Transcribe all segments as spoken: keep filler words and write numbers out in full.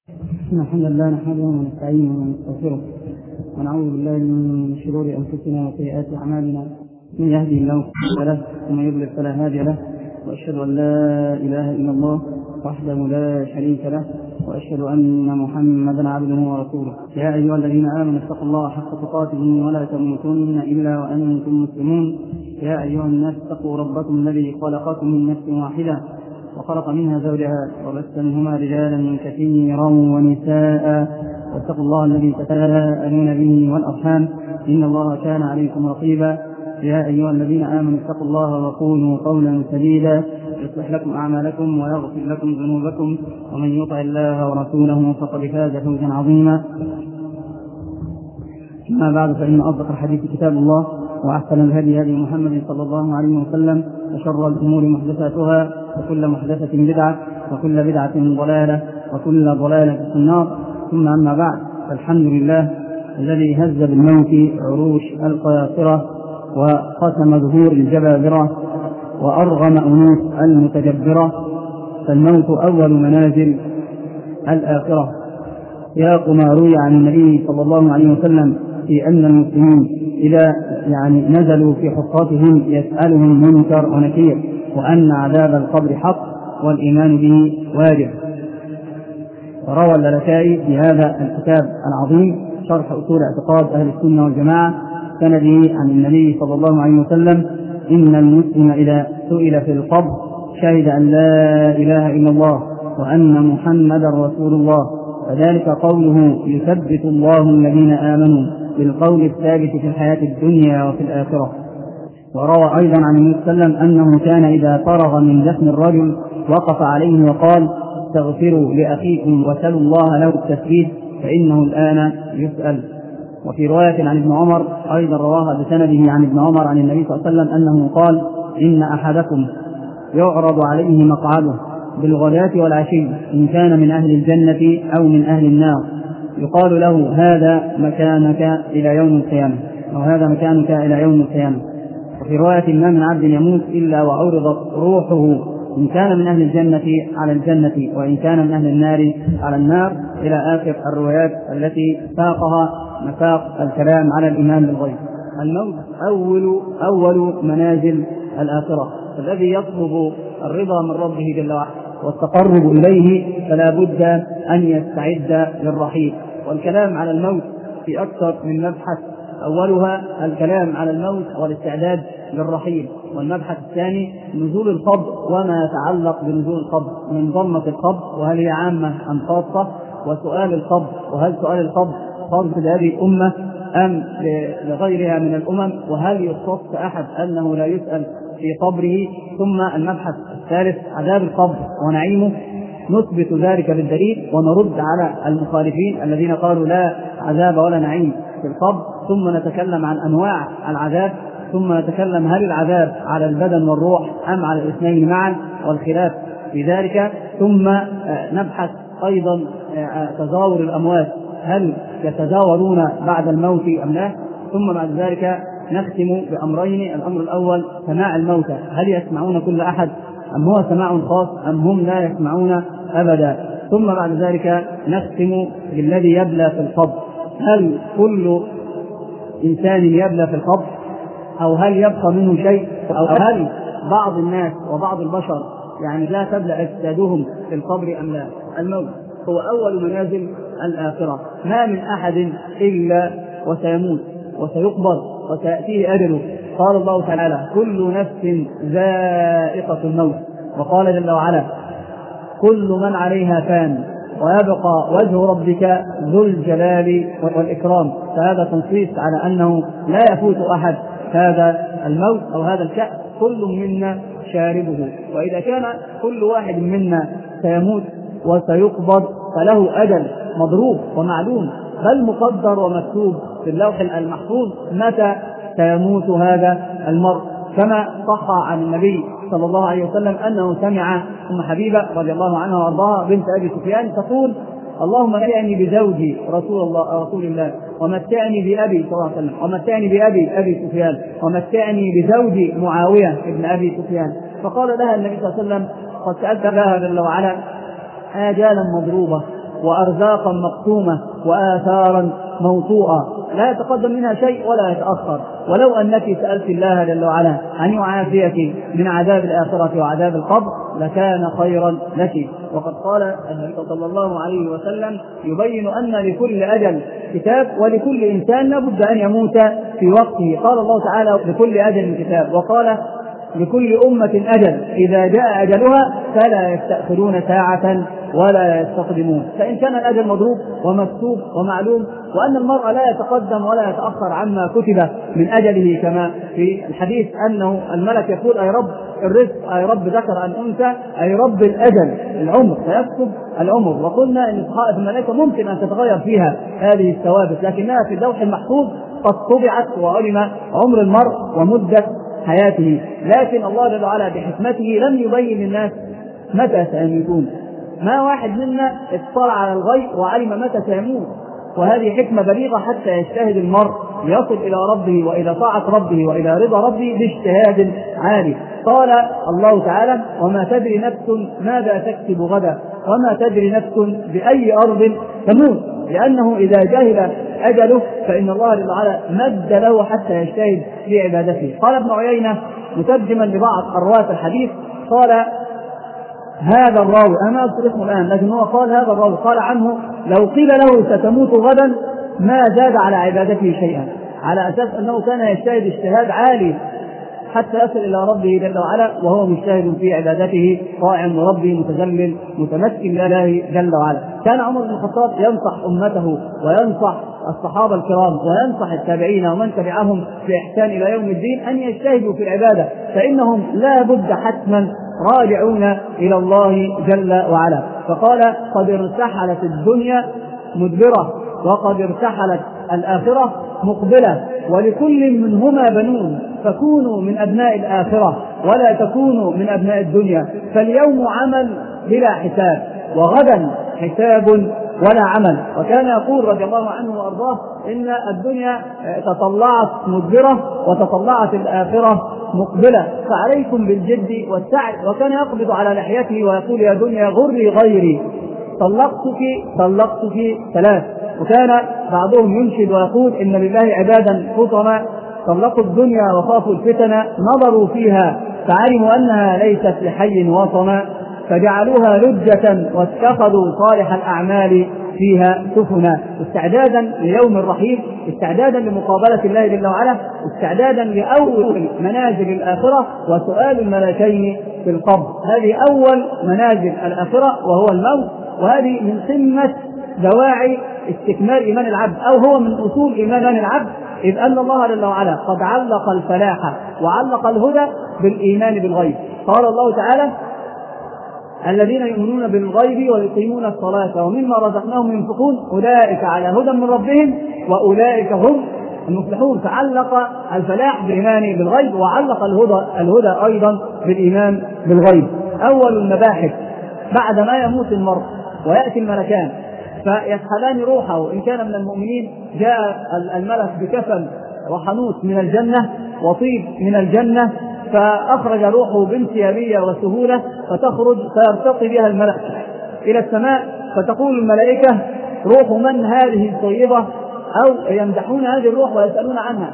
إن الحمد لله نحمده ونستعينه ونستغفره ونعوذ بالله من شرور أنفسنا وسيئات أعمالنا، من يهدي الله فلا له ومن يضلل فلا هادي له، وأشهد أن لا إله إلا الله وحده لا شريك له، وأشهد أن محمدا عبده ورسوله. يا أيها الذين آمنوا اتقوا الله حق تقاته ولا تموتن إلا وأنتم مسلمون. يا أيها الناس اتقوا ربكم الذي خلقكم من نفس واحدة وخلق منها زوجها وبث منهما رجالا كثيرا ونساء، واتقوا الله الذي تساءلون به والأرحام إن الله كان عليكم رقيبا. يا أيها الذين آمنوا اتقوا الله وقولوا قولا سديدا يصلح لكم أعمالكم ويغفر لكم ذنوبكم، ومن يطع الله ورسوله فقد فاز فوزا عظيما. أما بعد، فإن أصدق الحديث كتاب الله، وأحسن الهدي هدي محمد صلى الله عليه وسلم، وشر الأمور محدثاتها، وكل محدثة بدعة، وكل بدعة ضلالة، وكل ضلالة في النار. ثم أما بعد، فالحمد لله الذي هز بالموت عروش القياصرة وقسم ظهور الجبابرة وأرغم أنوف المتجبرة، فالموت أول منازل الآخرة. سياق ما روي عن النبي صلى الله عليه وسلم في أن المسلمين إذا يعني نزلوا في حفرتهم يسألهم منكر ونكير، وأن عذاب القبر حق والإيمان به واجب. وروى اللالكائي في هذا الكتاب العظيم شرح أصول اعتقاد أهل السنة والجماعة سنده عن النبي صلى الله عليه وسلم: إن المسلم إذا سئل في القبر شهد أن لا إله إلا الله وأن محمدا رسول الله، فذلك قوله يثبت الله الذين آمنوا بالقول الثابت في الحياة الدنيا وفي الآخرة. وروى أيضا عن النبي صلى الله عليه وسلم أنه كان إذا فرغ من دفن الرجل وقف عليه وقال: استغفروا لأخيكم وسلوا الله له التثبيت فإنه الآن يسأل. وفي رواية عن ابن عمر أيضا رواها بسنده عن ابن عمر عن النبي صلى الله عليه وسلم أنه قال: إن أحدكم يعرض عليه مقعده بالغداة والعشي، إن كان من أهل الجنة أو من أهل النار، يقال له: هذا مكانك إلى يوم القيامة، أو هذا مكانك إلى يوم القيامة. وفي رواية: ما من عبد يموت إلا وعرضت روحه، إن كان من أهل الجنة على الجنة، وإن كان من أهل النار على النار، إلى آخر الروايات التي ساقها مساق الكلام على الإيمان بالغيب. الموت أول أول منازل الآخرة، الذي يطلب الرضا من ربه جل وعلا والتقرب إليه فلا بد أن يستعد للرحيل. والكلام على الموت في أكثر من مبحث، أولها الكلام على الموت والاستعداد للرحيل، والمبحث الثاني نزول القبر وما يتعلق بنزول القبر من ضمة القبر، وهل هي عامة أم خاصة، وسؤال القبر، وهل سؤال القبر خاص بهذه الأمة أم لغيرها من الأمم، وهل يختص أحد أنه لا يسأل في قبره. ثم المبحث الثالث عذاب القبر ونعيمه، نثبت ذلك بالدليل ونرد على المخالفين الذين قالوا لا عذاب ولا نعيم في القبر. ثم نتكلم عن أنواع العذاب، ثم نتكلم هل العذاب على البدن والروح أم على الاثنين معا والخلاف في ذلك. ثم نبحث أيضا تزاور الأموات، هل يتزاورون بعد الموت أم لا. ثم بعد ذلك نختم بأمرين: الأمر الأول سماع الموتى، هل يسمعون كل أحد أم هو سماع خاص أم هم لا يسمعون أبدا. ثم بعد ذلك نختم بالذي يبلى في القبر، هل كل إنسان يبلى في القبر أو هل يبقى منه شيء، أو هل بعض الناس وبعض البشر يعني لا تبلى أجسادهم في القبر أم لا. الموت هو أول منازل الآخرة، ما من أحد إلا وسيموت وسيقبض وسيأتيه أجله. قال الله تعالى: كل نفس ذائقة الموت، وقال جل وعلا: كل من عليها فان ويبقى وجه ربك ذو الجلال والإكرام. فهذا تنصيص على أنه لا يفوت أحد هذا الموت أو هذا الكأس، كل منا شاربه. وإذا كان كل واحد منا سيموت وسيقبض فله أجل مضروب ومعلوم، بل مقدر ومكتوب في اللوح المحفوظ متى سيموت هذا المرء، كما صح عن النبي صلى الله عليه وسلم أنه سمع أم حبيبة رضي الله عنها وارضاها بنت أبي سفيان تقول: اللهم متعني بزوجي رسول الله رسول الله، ومتعني بأبي صلى الله عليه وسلم، ومتعني بأبي أبي سفيان، ومتعني بزوجي معاوية ابن أبي سفيان. فقال لها النبي صلى الله عليه وسلم: قد سألت لها جل وعلا آجالا مضروبة وأرزاقا مقسومة وآثارا موطوءة لا يتقدم منها شيء ولا يتأخر. ولو أنك سألت الله جل وعلا أن يعافيك من عذاب الآخرة وعذاب القبر لكان خيرا لك. وقد قال النبي صلى الله عليه وسلم يبين أن لكل أجل كتاب ولكل إنسان لابد أن يموت في وقته. قال الله تعالى لكل أجل كتاب، وقال لكل أمة أجل إذا جاء أجلها فلا يستأخرون ساعة ولا يستقدمون. فإن كان الأجل مضروب ومكتوب ومعلوم، وأن المرء لا يتقدم ولا يتأخر عما كتب من أجله، كما في الحديث أنه الملك يقول أي رب الرزق، أي رب ذكر أن أنثى، أي رب الأجل العمر فيكتب العمر. وقلنا أن صحائف الملائكة ممكن أن تتغير فيها هذه الثوابت، لكنها في اللوح المحفوظ قد طبعت وعلم عمر المرء ومدة حياته. لكن الله جل وعلا بحكمته لم يبين للناس متى سيموتون. ما واحد منا اطلع على الغيب وعلم متى سيموت، وهذه حكمة بليغة حتى يجتهد المرء ليصل إلى ربه وإلى طاعة ربه وإلى رضا ربه باجتهاد عالي. قال الله تعالى وما تدري نفس ماذا تكسب غدا وما تدري نفس بأي أرض تموت، لأنه إذا جهل أجله فإن الله جل وعلا مد له حتى يجتهد في عبادته. قال ابن عيينة مترجما لبعض أرواة الحديث قال هذا الراوي، أنا أذكر اسمه الآن لكن هو قال هذا الراوي قال عنه لو قيل له ستموت غدا ما زاد على عبادته شيئا، على أساس أنه كان يجتهد اجتهاد عالي حتى يصل إلى ربه جل وعلا وهو مجتهد في عبادته طاعا لربه متذلل متمسك بالله جل وعلا. كان عمر بن الخطاب ينصح أمته وينصح الصحابة الكرام وينصح التابعين ومن تبعهم بإحسان إلى يوم الدين أن يجتهدوا في العبادة، فإنهم لا بد حتما راجعون إلى الله جل وعلا. فقال قد ارتحلت الدنيا مدبرة وقد ارتحلت الآخرة مقبلة، ولكل منهما بنون فكونوا من أبناء الآخرة ولا تكونوا من أبناء الدنيا، فاليوم عمل بلا حساب وغدا حساب ولا عمل. وكان يقول رضي الله عنه وأرضاه إن الدنيا تطلعت مدبرة وتطلعت الآخرة مقبلة، فعليكم بالجد والسعي. وكان يقبض على لحيته ويقول يا دنيا غري غيري طلقتك طلقتك ثلاث. وكان بعضهم ينشد ويقول إن لله عبادا فطنا طلقوا الدنيا وخافوا الفتن نظروا فيها فعلموا أنها ليست لحي وطنا فجعلوها لجة واتخذوا صالح الأعمال فيها سفنا. استعدادا ليوم الرحيل، استعدادا لمقابلة الله جل وعلا، استعدادا لأول منازل الآخرة وسؤال الملكين في القبر. هذه أول منازل الآخرة وهو الموت، وهذه من قمة دواعي استكمال إيمان العبد أو هو من أصول إيمان العبد، إذ أن الله جل وعلا قد علق الفلاح وعلق الهدى بالإيمان بالغيب. قال الله تعالى الذين يؤمنون بالغيب ويقيمون الصلاة ومما رزقناهم ينفقون أولئك على هدى من ربهم وأولئك هم المفلحون. فعلق الفلاح بالإيمان بالغيب وعلق الهدى, الهدى أيضا بالإيمان بالغيب. أول المباحث بعد ما يموت المرء ويأتي الملكان فيسحبان روحه، إن كان من المؤمنين جاء الملك بكفن وحنوط من الجنة وطيب من الجنة فأخرج روحه بانسيابية وسهولة فتخرج فيرتقي بها الملك إلى السماء، فتقول الملائكة روح من هذه الطيبة، أو يمدحون هذه الروح ويسألون عنها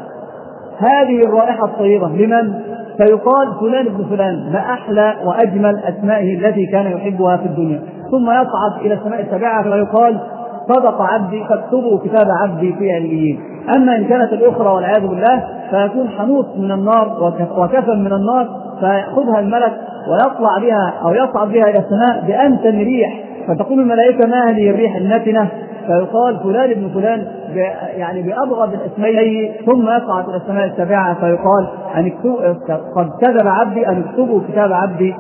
هذه الرائحة الطيبة لمن؟ فيقال فلان ابن فلان، ما أحلى وأجمل أسمائه التي كان يحبها في الدنيا. ثم يصعد إلى السماء السابعة فيقال صدق عبدي فاكتبوا كتاب عبدي في عليين. أما إن كانت الأخرى والعياذ بالله فيكون حنوط من النار وكفن من النار فيأخذها الملك ويطلع بها أو يصعد بها إلى السماء بأنتن ريح، فتقول الملائكة ما هذه الريح النتنة؟ فيقال فلان ابن فلان يعني بأبغض الاسمين. ثم يصعد إلى السماء السابعة فيقال أن قد كذب عبدي أن اكتبوا كتاب عبدي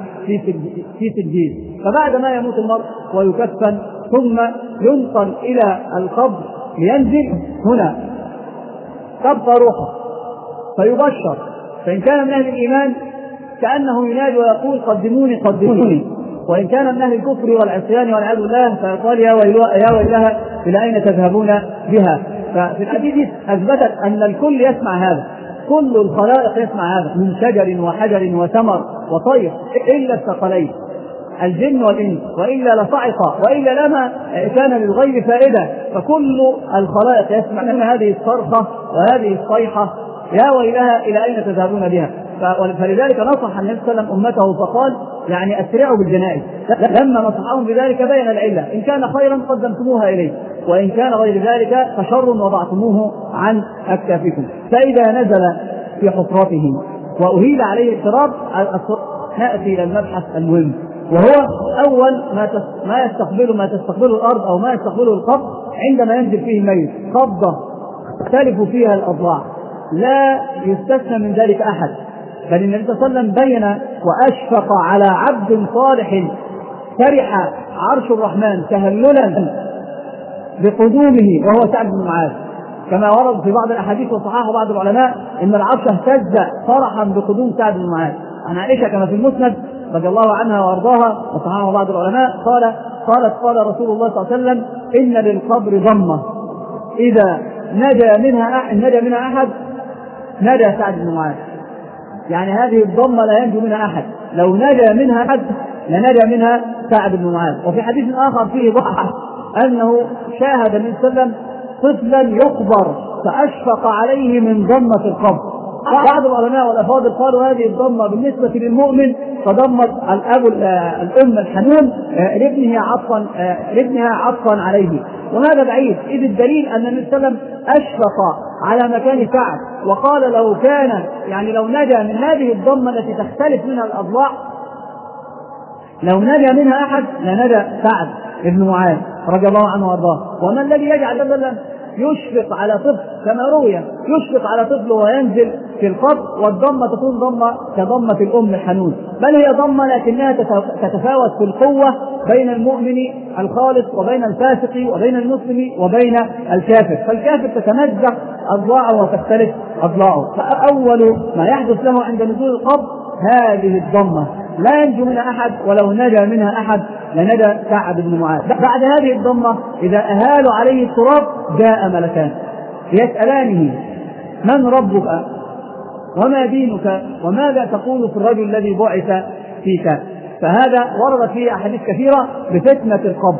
في سجين. فبعد ما يموت المرء ويكفن ثم ينقل إلى القبر لينزل هنا تبقى روحه فيبشر، فإن كان من أهل الإيمان كأنه ينادي ويقول قدموني قدموني، وإن كان من أهل الكفر والعصيان والعياذ بالله فيقال يا ويلها إلى أين تذهبون بها. ففي الحديث أثبتت أن الكل يسمع هذا، كل الخلائق يسمع هذا من شجر وحجر وثمر وطير إلا الثقلين الجن والإنس، وإلا لصعق، وإلا لما كان للغيب فائدة. فكل الخلائق يسمعون هذه الصرخة وهذه الصيحة، يا ويلها إلى أين تذهبون بها؟ فلذلك نصح النبي صلى الله عليه وسلم أمته فقال يعني أسرعوا بالجنائز. لما نصحهم بذلك بين العلة، إن كان خيرا قدمتموها إليه، وإن كان غير ذلك فشر وضعتموه عن أكتافكم. فإذا نزل في حفرته وأهيل عليه التراب نأتي إلى المبحث المهم، وهو أول ما ما يستقبله ما تستقبله الأرض أو ما يستقبله القبر عندما ينزل فيه الميت، قبضة تختلف فيها الأضلاع، لا يستثنى من ذلك أحد. بل النبي صلى الله عليه وسلم بين وأشفق على عبد صالح فرح عرش الرحمن تهللا بقدومه وهو سعد بن معاذ، كما ورد في بعض الأحاديث وصححه بعض العلماء إن العرش اهتز فرحا بقدوم سعد بن معاذ. عن عائشة كما في المسند رضي الله عنها وأرضاها وصححه بعض العلماء قال قالت قال رسول الله صلى الله عليه وسلم إن للقبر ضمة إذا نجا منها نجا منها أحد نجا سعد بن معاذ. يعني هذه الضمة لا ينجو منها أحد، لو نجا منها أحد لنجا منها سعد بن معاذ. وفي حديث آخر فيه ضحى أنه شاهد النبي صلى الله عليه وسلم طفلا يقبر فأشفق عليه من ضمة القبر. بعض العلماء والأفاضل قالوا هذه الضمة بالنسبة للمؤمن فضمت الأب الأم الحنون لابنها عطفا لابنها عطفا عليه، وهذا بعيد، إذ الدليل أن النبي صلى الله عليه وسلم أشفق على مكان سعد وقال لو كان يعني لو نجا من هذه الضمة التي تختلف منها الأضلاع لو نجا منها أحد لنجا سعد بن معاذ رضي الله عنه وارضاه. وما الذي يجعل صلى الله عليه وسلم يشفق على طفل كما روي يشفق على طفل وينزل في القبر والضمة تكون ضمة كضمة الأم الحنون، بل هي ضمة لكنها تتفاوت في القوة بين المؤمن الخالص وبين الفاسق وبين المسلم وبين الكافر، فالكافر تتمزق أضلاعه وتختلف أضلاعه. فأول ما يحدث له عند نزول القبر هذه الضمة لا ينجو منها أحد، ولو نجا منها أحد لنجا سعد بن معاذ. بعد هذه الضمة إذا أهالوا عليه التراب جاء ملكان يسألانه من ربك وما دينك وماذا تقول في الرجل الذي بعث فيك. فهذا ورد فيه أحاديث كثيرة بفتنة القبر،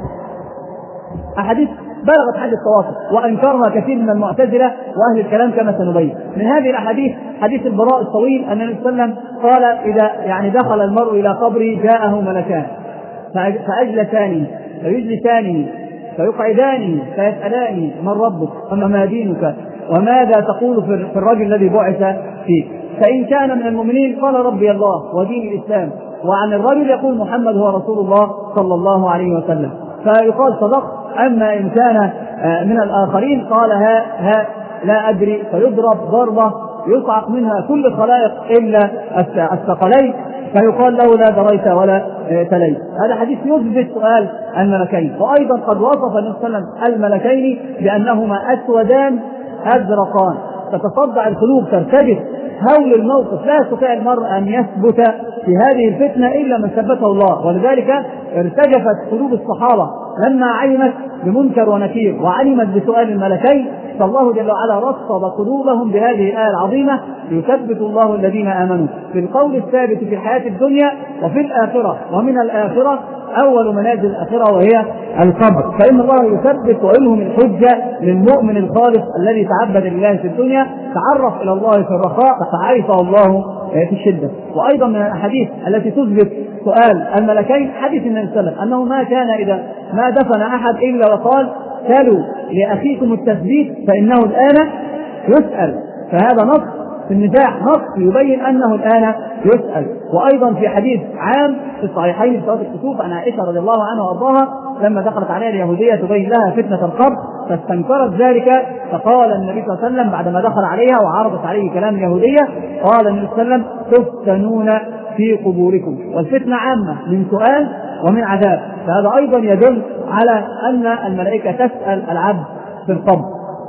أحاديث بلغت حد التواصل وأنكرها كثير من المعتزلة وأهل الكلام كما سنبين. من هذه الأحاديث حديث البراء الطويل أن النبي صلى الله عليه وسلم قال إذا يعني دخل المرء إلى قبره جاءه ملكان فأجلسانه فيجلسانه فيقعدانه فيسألانه من ربك وما دينك وماذا تقول في الرجل الذي بعث فيك، فإن كان من المؤمنين قال ربي الله ودين الإسلام، وعن الرجل يقول محمد هو رسول الله صلى الله عليه وسلم، فيقال صدق. أما إن كان من الآخرين قال ها ها لا أدري، فيضرب ضربة يصعق منها كل الخلائق إلا الثقلين، فيقال له لا دريت ولا تليت. هذا حديث يثبت سؤال الملكين. وأيضا قد وصف النبي صلى الله عليه وسلم الملكين بأنهما أسودان أزرقان، تتصدع القلوب ترتجف هول الموقف، لا يستطيع المرء أن يثبت في هذه الفتنة إلا من ثبته الله. ولذلك ارتجفت قلوب الصحابة لما علمت بمنكر ونكير وعلمت بسؤال الملكين، فالله جل وعلا رصد قلوبهم بهذه الآية العظيمة ليثبت الله الذين آمنوا في القول الثابت في الحياة الدنيا وفي الآخرة، ومن الآخرة أول منازل الآخرة وهي القبر، فإن الله يثبت ويلهم الحجة للمؤمن الخالص الذي تعبد لله في الدنيا، تعرف إلى الله في الرخاء فعرفه الله في الشدة. وأيضا من الأحاديث التي تثبت سؤال الملكين حديث النبي صلى الله عليه وسلم أنه ما كان إذا ما دفن أحد إلا وقال سألوا لأخيكم التثبيت فإنه الآن يسأل، فهذا نص في النزاع، نص يبين أنه الآن يسأل. وأيضا في حديث عام في الصحيحين في صلاة الكسوف عن عائشة رضي الله عنها وارضاها لما دخلت عليها اليهودية تبين لها فتنة القبر فاستنكرت ذلك، فقال النبي صلى الله عليه وسلم بعدما دخل عليها وعرضت عليه كلام اليهودية قال النبي صلى الله عليه وسلم تفتنون في قبوركم، والفتنة عامة من سؤال ومن عذاب، فهذا أيضا يدل على أن الملائكة تسأل العبد في القبر.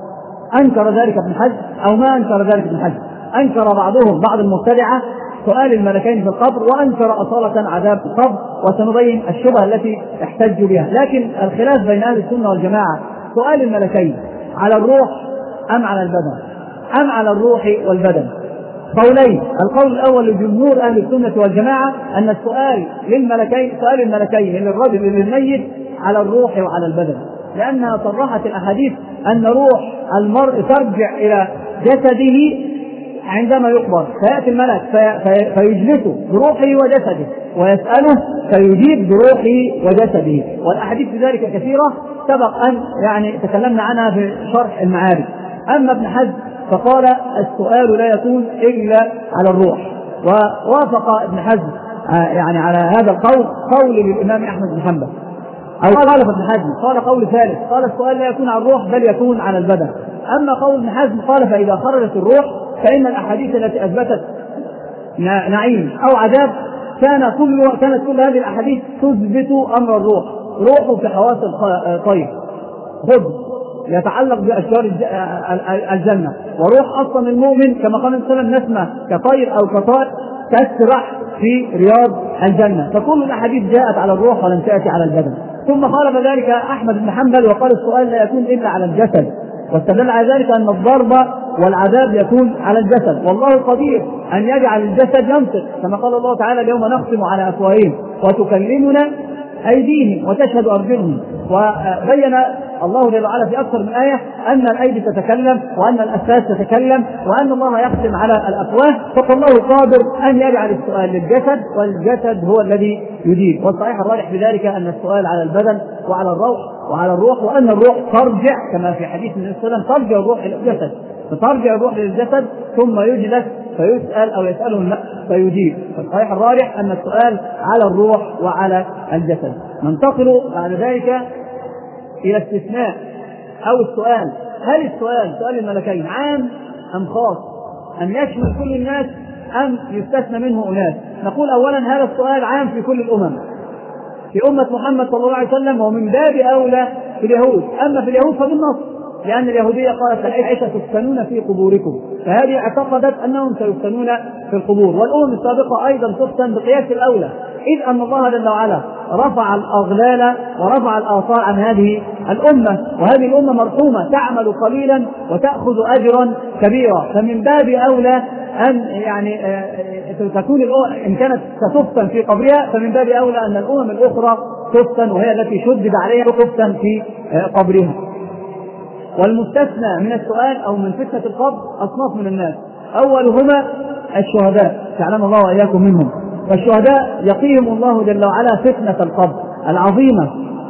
أنكر ذلك ابن حزم أو ما أنكر ذلك ابن حزم، أنكر بعضهم بعض المبتدعة سؤال الملكين في القبر، وأنكر أصالة عذاب القبر، وسنبين الشبهة التي احتج بها. لكن الخلاف بين أهل السنة والجماعة سؤال الملكين على الروح أم على البدن أم على الروح والبدن، قولين. القول الأول لجمهور أهل السنة والجماعة أن السؤال للملكين سؤال الملكين للرجل للميت على الروح وعلى البدن، لأنها صرحت الأحاديث أن روح المرء ترجع إلى جسده عندما يقبر، فيأتي الملك في في فيجلسه بروحه وجسده ويسأله فيجيب بروحه وجسده، والأحاديث بذلك كثيرة سبق أن يعني تكلمنا عنها في شرح المعارف. أما ابن حزم فقال السؤال لا يكون إلا على الروح، ووافق ابن حزم يعني على هذا القول قول للإمام أحمد بن حنبل، أو قال ابن حزم قال قول ثالث قال السؤال لا يكون على الروح بل يكون على البدن. أما قول ابن حزم قال فإذا خرجت الروح فإن الأحاديث التي أثبتت نعيم أو عذاب كان كل كانت كل هذه الأحاديث تثبت أمر الروح، روحه في حواس الطير خذ يتعلق بأشجار الجنة، وروح أصلا المؤمن كما قال النبي صلى الله عليه وسلم نسمة كطير أو كطائر تسرح في رياض الجنة، فكل الأحاديث جاءت على الروح ولم تأتي على البدن. ثم خالف ذلك أحمد بن حنبل وقال السؤال لا يكون إلا على الجسد، واستدل على ذلك أن الضرب والعذاب يكون على الجسد، والله قدير أن يجعل الجسد ينطق كما قال الله تعالى اليوم نختم على أفواههم وتكلمنا أيديهم وتشهد أرجلهم، وبين الله جل وعلا في أكثر من آية أن الأيدي تتكلم وأن الأفاس تتكلم وأن الله يختم على الأفواه، فالله قادر أن يجعل السؤال للجسد والجسد هو الذي يجيب. والصحيح الراجح بذلك أن السؤال على البدن وعلى الروح وعلى الروح، وأن الروح ترجع كما في حديث النبي صلى الله عليه وسلم ترجع الروح إلى الجسد، فترجع الروح للجسد ثم يجلس فيسأل أو يسأله الملك فيجيب. فالصحيح الراجح أن السؤال على الروح وعلى الجسد. ننتقل بعد ذلك إلى استثناء أو السؤال، هل السؤال سؤال الملكين عام أم خاص؟ أم يشمل كل الناس أم يستثنى منه أناس؟ نقول أولا هذا السؤال عام في كل الأمم، في أمة محمد صلى الله عليه وسلم ومن باب أولى في اليهود، أما في اليهود فبالنص، لأن اليهودية قالت العيشة تفتنون في قبوركم، فهذه اعتقدت أنهم سيفتنون في القبور، والأمم السابقة أيضا تفتن بقياس الأولى، إذ أن الله جل وعلا رفع الأغلال ورفع الآثار عن هذه الأمة، وهذه الأمة مرحومة تعمل قليلا وتأخذ أجرا كبيرا، فمن باب أولى أن يعني تكون إن كانت ستفتن في قبرها فمن باب أولى أن الأمم الأخرى تفتن، وهي التي شدد عليها تفتن في قبرها. والمستثنى من السؤال أو من فتنة القبر أصناف من الناس، أولهما الشهداء تعلم الله وإياكم منهم، فالشهداء يقيهم الله جل وعلا فتنة القبر العظيمة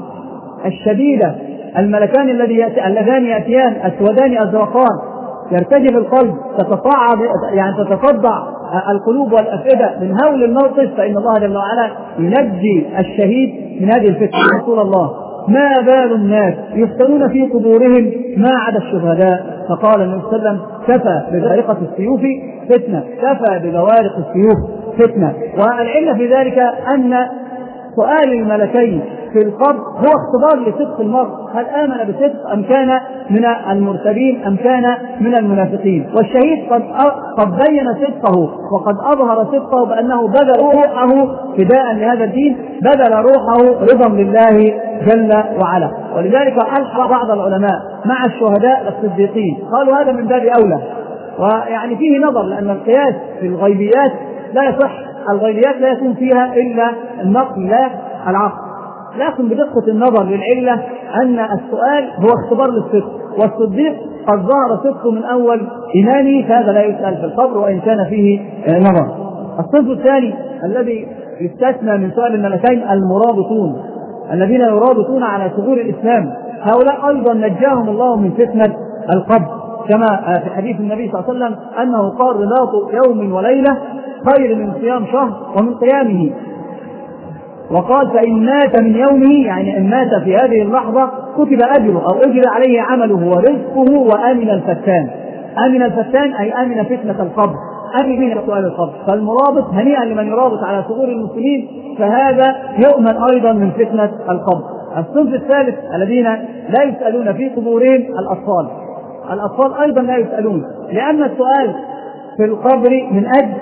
الشديدة، الملكان اللذان يأتيان أسودان أزرقان يرتجف القلب تتصاعد يعني تتصدع القلوب والأفئدة من هول الموقف، فإن الله جل وعلا ينجي الشهيد من هذه الفتنة. رسول الله ما بال الناس يفتنون في قبورهم ما عدا الشهداء؟ فقال النبي صلى الله عليه وسلم كفى ببارقة السيوف فتنة، كفى ببوارق السيوف فتنة. والعلة في ذلك أن سؤال الملكين في القبر هو اختبار لصدق المرء، هل آمن بصدق أم كان من المرتدين أم كان من المنافقين، والشهيد قد قد بين صدقه وقد أظهر صدقه بأنه بذل روحه فداء لهذا الدين، بذل روحه رضا لله جل وعلا. ولذلك ألحق بعض العلماء مع الشهداء الصديقين، قالوا هذا من باب أولى، ويعني فيه نظر لأن القياس في الغيبيات لا يصح، الغيبيات لا يكون فيها إلا النقل لا العقل، لكن بدقة النظر للعلة أن السؤال هو اختبار للصدق، والصديق قد ظهر صدقه من أول إيمانه، فهذا لا يسأل في القبر وإن كان فيه نظر. الصنف الثاني الذي يستثنى من سؤال الملكين المرابطون، الذين يرابطون على ثغور الإسلام، هؤلاء أيضا نجاهم الله من فتنة القبر، كما في حديث النبي صلى الله عليه وسلم أنه قال رباط يوم وليلة خير من صيام شهر ومن قيامه، وقال فإن مات من يومه يعني إن مات في هذه اللحظة كتب أجره أو أجر عليه عمله ورزقه وآمن الفتان. آمن الفتان أي آمن فتنة القبر، أمن بين سؤال القبر، فالمرابط هنيئا لمن يرابط على ثغور المسلمين، فهذا يؤمن أيضا من فتنة القبر. الصنف الثالث الذين لا يسألون في قبورهم الأطفال، الأطفال أيضا لا يسألون، لأن السؤال في القبر من أجل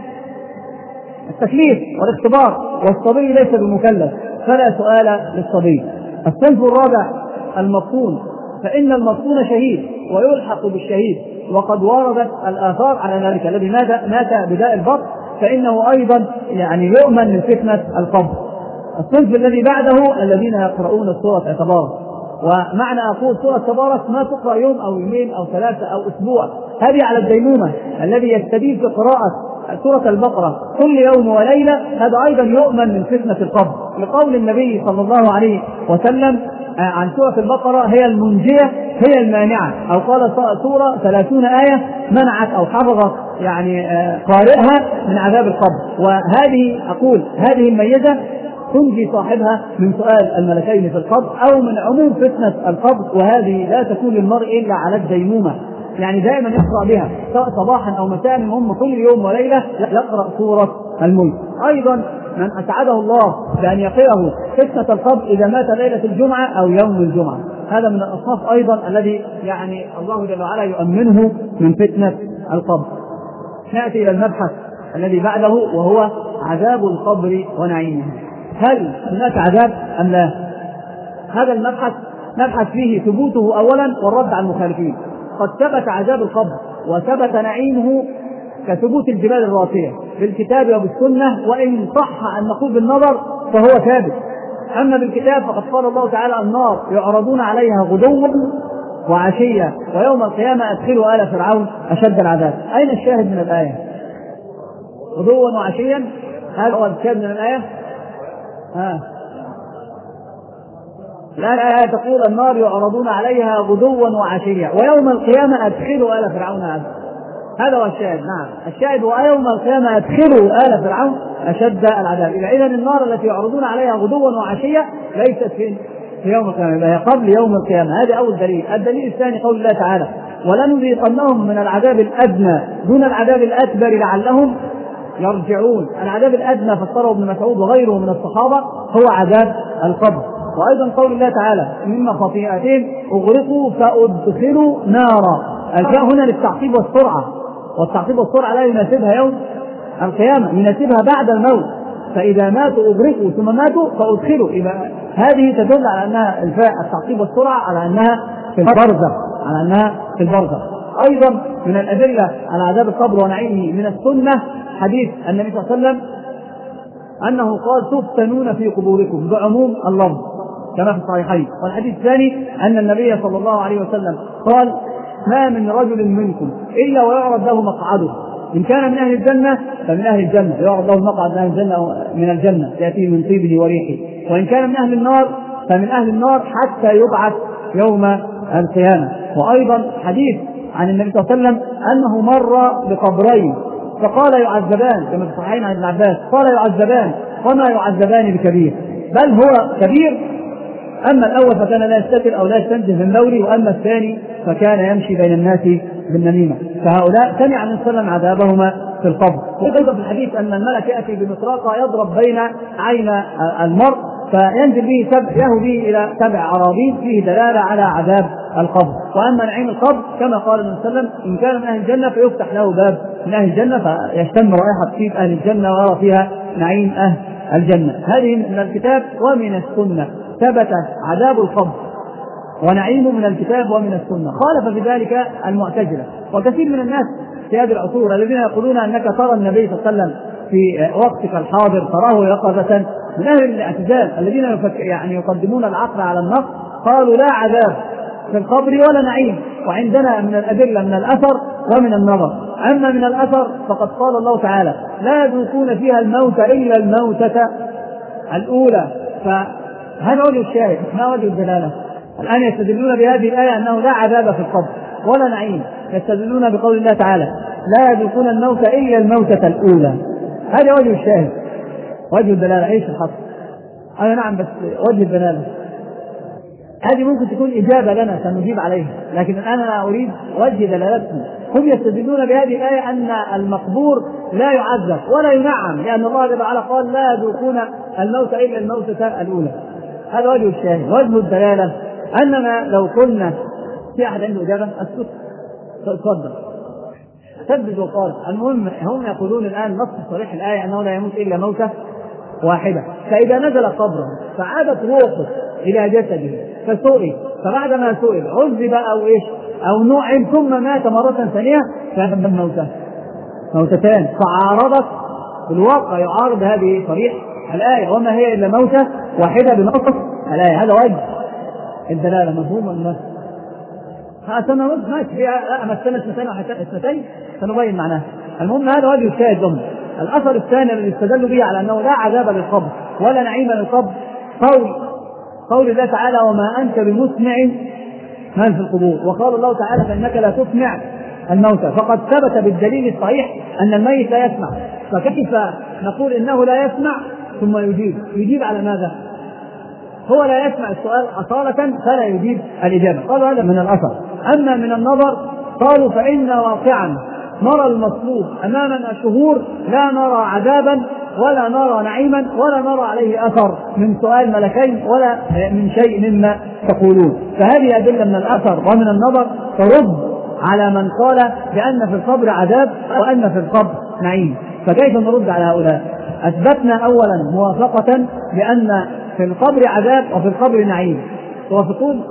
التكليف والاختبار، والصبي ليس بمكلف فلا سؤال للصبي. الصنف الرابع المفتون، فإن المفتون شهيد ويلحق بالشهيد، وقد وردت الآثار على ذلك. الذي مات بداء البطن فإنه أيضا يعني يؤمن من فتنة القبر. الصنف الذي بعده الذين يقرؤون سورة تبارك، ومعنى أقول سورة تبارك ما تقرأ يوم أو يومين أو ثلاثة أو أسبوع، هذه على الديمومة. الذي يستفيد في قراءة سورة البقرة كل يوم وليلة هذا أيضا يؤمن من فتنة القبر، لقول النبي صلى الله عليه وسلم عن سورة البقرة هي المنجية هي المانعة، أو قال سورة ثلاثون آية منعت أو حفظت يعني قارئها من عذاب القبر. وهذه أقول هذه الميزة تنجي صاحبها من سؤال الملكين في القبر أو من عموم فتنة القبر، وهذه لا تكون للمرء إلا على الديمومة، يعني دائما يقرأ بها سواء صباحا أو مساء، هم كل يوم وليلة يقرأ سورة الملك. أيضا من أسعده الله بأن يقيه فتنة القبر إذا مات ليلة الجمعة أو يوم الجمعة، هذا من الأصناف أيضا الذي يعني الله جل وعلا يؤمنه من فتنة القبر. نأتي إلى المبحث الذي بعده وهو عذاب القبر ونعيمه. هل هناك عذاب أم لا؟ هذا المبحث نبحث فيه ثبوته أولا والرد على المخالفين. قد ثبت عذاب القبر وثبت نعيمه كثبوت الجبال الراسية بالكتاب وبالسنة، وإن صح أن نقول بالنظر فهو ثابت. أما بالكتاب فقد قال الله تعالى النار يعرضون عليها غدوا وعشية ويوم القيامة أدخلوا آل فرعون أشد العذاب. أين الشاهد من الآية؟ غدوا وعشيا، هذا هو الشاهد من الآية. ها الآن الآية تقول النار يعرضون عليها غدوا وعشيا ويوم القيامة أدخلوا آل فرعون أشد. هذا هو الشاهد. نعم الشاهد ويوم القيامة أدخلوا آل فرعون أشد العذاب. إذن النار التي يعرضون عليها غدوا وعشيا ليست في يوم القيامة، هي قبل يوم القيامة. هذا أول دليل. الدليل الثاني قول الله تعالى ولنذيقنهم من العذاب الأدنى دون العذاب الأكبر لعلهم يرجعون. العذاب الأدنى فسره ابن مسعود وغيره من الصحابة هو عذاب القبر. وأيضا قول الله تعالى مما خطيئتهم أغرقوا فأدخلوا نارا. الفاء هنا للتعقيب والسرعة، والتعقيب والسرعة لا يناسبها يوم القيامة، يناسبها بعد الموت. فإذا ماتوا أغرقوا ثم ماتوا فأدخلوا. إذا هذه تدل على أنها الفاء التعقيب والسرعة على أنها في البرزخ، على أنها في البرزخ. أيضا من الأدلة على عذاب القبر ونعيمه من السنة حديث النبي صلى الله عليه وسلم أنه قال تفتنون في قبوركم بعموم اللفظ كما في الصحيحين. والحديث الثاني أن النبي صلى الله عليه وسلم قال ما من رجل منكم إلا ويعرض له مقعده، إن كان من أهل الجنة فمن أهل الجنة يعرض له المقعد من أهل الجنة أو من الجنة يأتي من طيبه وريحه، وإن كان من أهل النار فمن أهل النار حتى يبعث يوم القيامة. وأيضا حديث عن النبي صلى الله عليه وسلم أنه مر بقبرين فقال يعذبان كما في الصحيحين عن ابن عباس قال يعذبان وما يعذبان بكبير بل هو كبير. أما الأول فكان لا يستتر أو لا يستنزف من بوله، وأما الثاني فكان يمشي بين الناس بالنميمة. فهؤلاء سمع من سلم عذابهما في القبر. وأيضا في الحديث أن الملك يأتي بمطرقة يضرب بين عين المرء فينزل به سبع يهو به إلى سبع عراضين فيه دلالة على عذاب القبر. وأما نعيم القبر كما قال النبي صلى الله عليه وسلم إن كان من أهل الجنة فيفتح له باب من أهل الجنة فيشتم رائحة طيب أهل الجنة ويرى فيها نعيم أهل الجنة. هذه من الكتاب ومن السنة ثبت عذاب القبر ونعيمه من الكتاب ومن السنة. خالف في ذلك المعتزلة وكثير من الناس في هذه العصور الذين يقولون أنك ترى النبي صلى الله عليه وسلم في وقتك الحاضر تراه يقظة. من أهل الاعتزال الذين يعني يقدمون العقل على النقل قالوا لا عذاب في القبر ولا نعيم، وعندنا من الأدلة من الأثر ومن النظر. أما من الأثر فقد قال الله تعالى لا يذوقون فيها الموت إلا الموتة الأولى. فهذا وجه الشاهد ما وجه الدلالة. الآن يستدلون بهذه الآية أنه لا عذاب في القبر ولا نعيم، يستدلون بقول الله تعالى لا يذوقون الموت إلا الموتة الأولى. هذا وجه الشاهد. وجه الدلالة ايش الحق؟ أنا نعم بس وجه الدلالة هذه ممكن تكون إجابة لنا سنجيب عليها، لكن الآن أنا أريد وجه دلالتهم. هم يستدلون بهذه الآية أن المقبور لا يعذب ولا ينعم لأن الله جل وعلا قال لا يذوقون الموت إلا الموتة الأولى. هذا وجه الشاهد. وجه الدلالة أننا لو قلنا في أحد عنده إجابة أسكت تفضل سدد وقال. المهم هم يقولون الآن نص صريح الآية أنه لا يموت إلا موتة واحدة، فإذا نزل قبره فعادت روحه إلى جسده فسئل، فبعدما سئل عذب أو إيش أو نعم ثم مات مرة ثانية فهذا موتة موتتان، فعارضت بالواقع يعارض هذه صريح الآية وما هي إلا موتة واحدة بنص الآية. هذا وجه الدلالة مفهوم ولا فأتنا نص ماشي فيها أمثلنا اثنتين وحتى اثنتين سنبين معناها. المهم هذا وجه الشاهد ضمن. الأثر الثاني الذي استدلوا به على أنه لا عذاب للقبر ولا نعيم للقبر قول قول الله تعالى وما أنت بمسمع من في القبور، وقال الله تعالى فإنك لا تسمع الموتى، فقد ثبت بالدليل الصحيح أن الميت لا يسمع، فكيف نقول إنه لا يسمع ثم يجيب؟ يجيب على ماذا؟ هو لا يسمع السؤال أصالة فلا يجيب الإجابة. قالوا هذا من الأثر. أما من النظر قالوا فإن واقعا نرى المطلوب أمامنا شهور لا نرى عذابا ولا نرى نعيما ولا نرى عليه أثر من سؤال ملكين ولا من شيء مما تقولون. فهذه أدلة من الأثر ومن النظر ترد على من قال بأن في القبر عذاب وأن في القبر نعيم. فكيف نرد على هؤلاء؟ أثبتنا أولا موافقة بأن في القبر عذاب وفي القبر نعيم. توافقون؟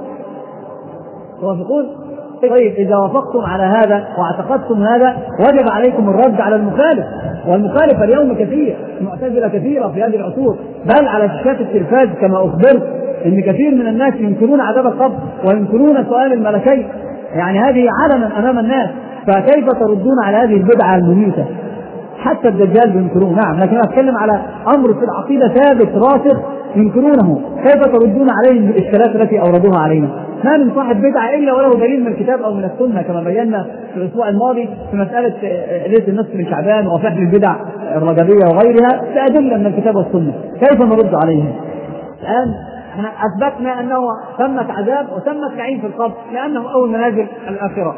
توافقون؟ طيب إذا وافقتم على هذا واعتقدتم هذا وجب عليكم الرد على المخالف، والمخالف اليوم كثير، المعتزلة كثيرة في هذه العصور، بل على شاشات التلفاز كما أخبرت إن كثير من الناس ينكرون عذاب القبر وينكرون سؤال الملكين، يعني هذه علنا أمام الناس. فكيف تردون على هذه البدعة المميتة؟ حتى الدجال ينكرون، نعم، لكن أتكلم على أمر في العقيدة ثابت راسخ ينكرونه، كيف تردون عليهم بالإشكالات التي أوردوها علينا؟ ما من صاحب بدعة إلا وله دليل من الكتاب أو من السنة، كما بينا في الأسبوع الماضي في مسألة ليلة النصف من شعبان وفهم البدع الرجبية وغيرها بأدلة من الكتاب والسنة. كيف نرد عليهم؟ الآن احنا أثبتنا أنه ثمة عذاب وثمة نعيم في القبر لأنه أول منازل الآخرة،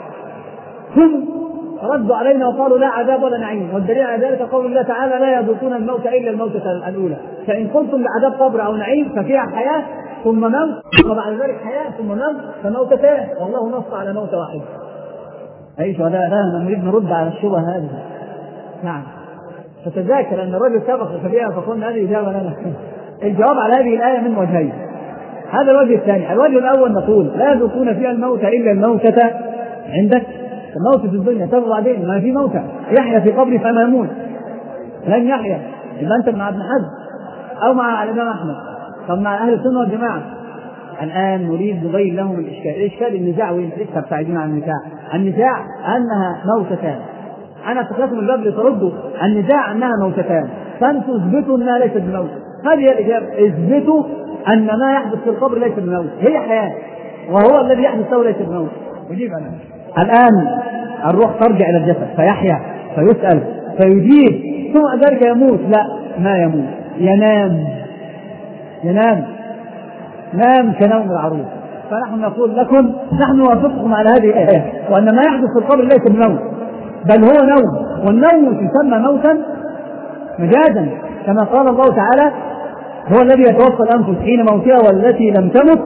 ثم ردوا علينا وقالوا لا عذاب ولا نعيم، والدليل على ذلك قول الله تعالى لا يذوقون الموت إلا الموتة الأولى. فإن قلتم بعذاب قبر أو نعيم ففيها حياة ثم موت وبعد ذلك حياة ثم موت فموتتان، والله نص على موت واحد. أيش هذا؟ لا نريد نرد على الشبهة هذه. نعم، فتذاكر أن الرجل سبق فبيها فقلنا هذه إجابة لنا. الجواب على هذه الآية من وجهين. هذا الوجه الثاني. الوجه الأول نقول لا يذوقون فيها الموت إلا الموتة عندك، الموت في الدنيا تبقى بعدين ما في موتى، يحيى في قبره فما يموت، لن يحيى. إذا أنت مع ابن حزم أو مع الإمام أحمد، طب مع أهل السنة والجماعة. الآن نريد نبين لهم الإشكال. الإشكال النزاع وين؟ لسه بتعيدون عن النزاع. النزاع أنها موتتان. أنا اتخذتم الباب لتردوا النزاع أنها موتتان، فأنتم اثبتوا أنها ليست بموت. هذه هي الإجابة، اثبتوا أن ما يحدث في القبر ليس بموت، هي حياة، وهو الذي يحدث له ليس بموت. يجيب أنا. الآن الروح ترجع إلى الجسد فيحيا فيسأل فيجيب ثم ذلك يموت. لا، ما يموت، ينام ينام نام كنوم العروس. فنحن نقول لكم نحن نوافقكم على هذه الآية وأن ما يحدث في القبر ليس بموت بل هو نوم، والنوم يسمى موتا مجازا كما قال الله تعالى هو الذي يتوفى الأنفس حين موتها والتي لم تمت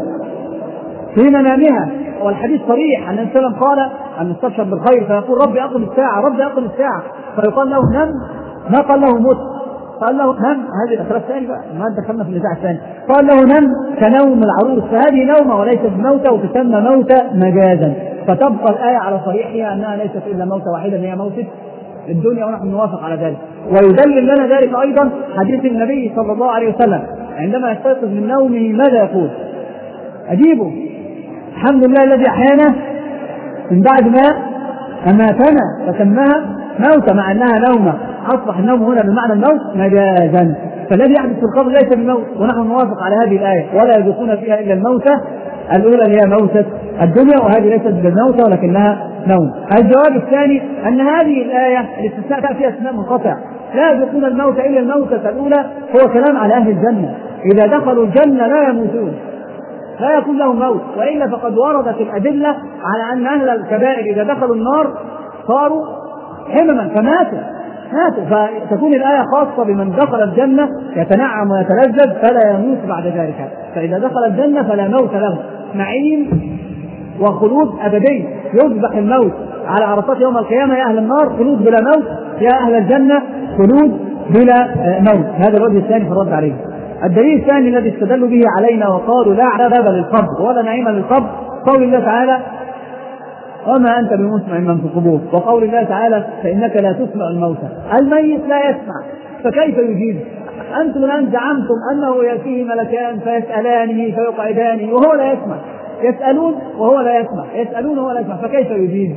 في منامها. والحديث صريح أن النبي قال أن نستبشر بالخير فيقول ربي أقم الساعة ربي أقم الساعة، فيقال له نم، ما قال له مت، قال له نم. هذه الأخرى الثانية بقى ما دخلنا في النزاع الثاني. قال له نم كنوم العروس، فهذه نومة وليست بموتة وتسمى موتة مجازا. فتبقى الآية على صريحها أنها ليست إلا موتة واحدة هي موتة الدنيا، ونحن نوافق على ذلك. ويدلل لنا ذلك أيضا حديث النبي صلى الله عليه وسلم عندما يستيقظ من نومه ماذا يقول؟ أجيبه الحمد لله الذي أحيانا من بعد ما أماتنا فسماها موتة مع أنها نومة، أصبح النوم هنا بمعنى الموت مجازا. فالذي يحدث في القبر ليس بالموت، ونحن نوافق على هذه الآية ولا يذوقون فيها إلا الموتة الأولى اللي هي موتة الدنيا، وهذه ليست بالموتة ولكنها نوم. الجواب الثاني أن هذه الآية الاستثناء فيها استثناء منقطع، لا يذوقون الموت إلا الموتة الأولى، هو كلام على أهل الجنة، إذا دخلوا الجنة لا يموتون لا يكون لهم موت، وإلا فقد وردت الأدلة على أن أهل الكبائر إذا دخلوا النار صاروا حمما فماتوا ماتوا فتكون الآية خاصة بمن دخل الجنة يتنعم ويتلذذ فلا يموت بعد ذلك، فإذا دخل الجنة فلا موت له، نعيم وخلود أبدي. يذبح الموت على عرصات يوم القيامة يا أهل النار خلود بلا موت، يا أهل الجنة خلود بلا موت. هذا الوجه الثاني في الرد عليه. الدليل الثاني الذي استدلوا به علينا وقالوا لا عذاب للقبر ولا نعيم للقبر قول الله تعالى وما أنت بمسمع من في القبور، وقول الله تعالى فإنك لا تسمع الموتى، الميت لا يسمع فكيف يجيب؟ أنتم الآن زعمتم أنه يأتيه ملكان فيسألانه فيقعدانه وهو لا يسمع، يسألون وهو لا يسمع، يسألون وهو لا يسمع، فكيف يجيب؟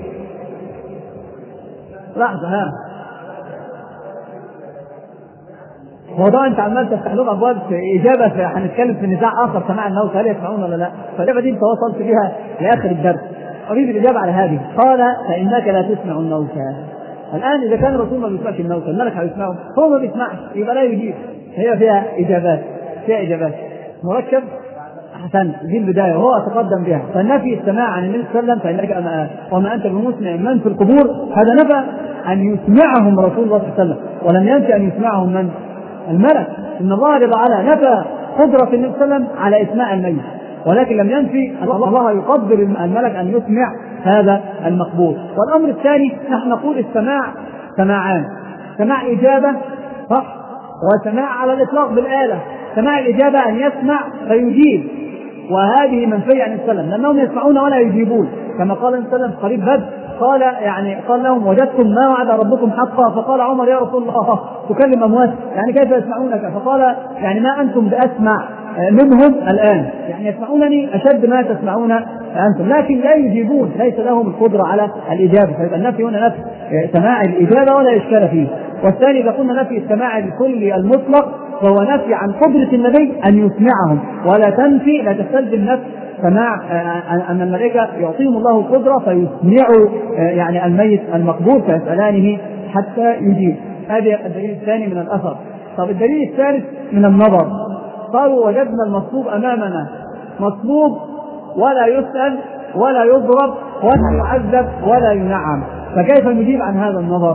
لحظة، ها موضوع انت عمال تفتح لهم ابواب اجابه، هنتكلم في نزاع اخر سماع الموت هل يسمعون ولا لا، فالاجابه دي انت وصلت بها لاخر الدرس. اريد الاجابه على هذه. قال فانك لا تسمع الموتى. الان اذا كان الرسول ما بيسمعش الموتى الملك هيسمعه؟ هو ما بيسمعش يبقى لا يجيب. هي فيها اجابات، فيها اجابات مركب. احسن، دي البدايه وهو تقدم بها. فالنفي السماع عن النبي صلى الله عليه وسلم فانك أما وما انت بمسمع من في القبور، هذا نفى ان يسمعهم رسول الله صلى الله عليه وسلم، ولم ينفي ان يسمعهم من؟ الملك. ان الله جل وعلا نفى قدرة النبي صلى الله عليه وسلم على اسماع الميت، ولكن لم ينفي ان الله يقدر الملك ان يسمع هذا المقبول. والامر الثاني نحن نقول السماع سماعان، سماع اجابه صح، وسماع على الاطلاق بالاله. سماع الاجابه ان يسمع فيجيب، وهذه منفيه عن السلام لانهم يسمعون ولا يجيبون، كما قال النبي صلى الله عليه وسلم قريب بدر قال يعني قال لهم وجدتم ما وعد ربكم حقا؟ فقال عمر يا رسول الله تكلم اموات، يعني كيف يسمعونك؟ فقال يعني ما انتم باسمع منهم الان، يعني يسمعونني اشد ما تسمعون انتم، لكن لا يجيبون، ليس لهم القدره على الاجابه. فيبقى النفي هنا نفي سماع الاجابه ولا اشكال فيه. والثاني اذا قلنا نفي السماع الكلي المطلق فهو نفي عن قدره النبي ان يسمعهم، ولا تنفي لا تستلزم نفي سماع أن الملائكة يعطيهم الله قدرة فيسمعوا يعني الميت المقبول فيسألانه حتى يجيب. هذا الدليل الثاني من الأثر. طب الدليل الثالث من النظر. قالوا وجدنا المصلوب أمامنا مصلوب ولا يسأل ولا يضرب ولا يعذب ولا ينعم، فكيف نجيب عن هذا النظر؟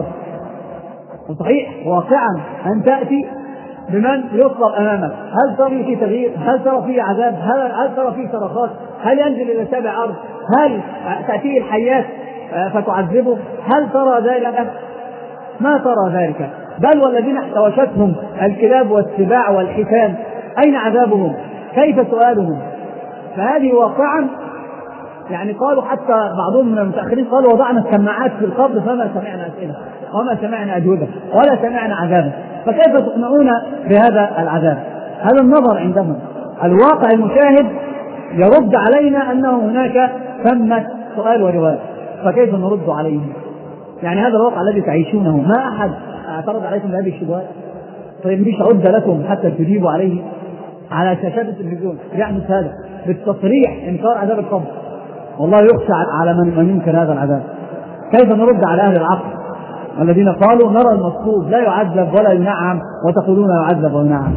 وصحيح واقعا أن تأتي بمن يطلب أمامك، هل ترى فيه تغيير؟ هل ترى فيه عذاب؟ هل, هل ترى فيه صرخات؟ هل ينزل إلى سابع أرض؟ هل تأتيه الحيات فتعذبه؟ هل ترى ذلك؟ ما ترى ذلك. بل والذين احتوشتهم الكلاب والسباع والحيتان أين عذابهم؟ كيف سؤالهم؟ فهذه واقعا يعني قالوا حتى بعضهم من المتأخرين قالوا وضعنا السماعات في القبر فما سمعنا أسئلة وما سمعنا أجوبة ولا سمعنا عذابا، فكيف تقنعون بهذا العذاب؟ هذا النظر عندهم. الواقع المشاهد يرد علينا أنه هناك ثمة سؤال وجواب، فكيف نرد عليهم؟ يعني هذا الواقع الذي تعيشونه ما أحد اعترض عليكم بهذه الشبهات؟ طيب ليش عد لكم حتى تجيبوا عليه على شاشات التلفزيون؟ يحدث هذا بالتصريح إنكار عذاب القبر، والله يخشى على من ينكر هذا العذاب. كيف نرد على أهل العقل الذين قالوا نرى المصلوب لا يعذب ولا ينعم وتقولون يعذب وينعم؟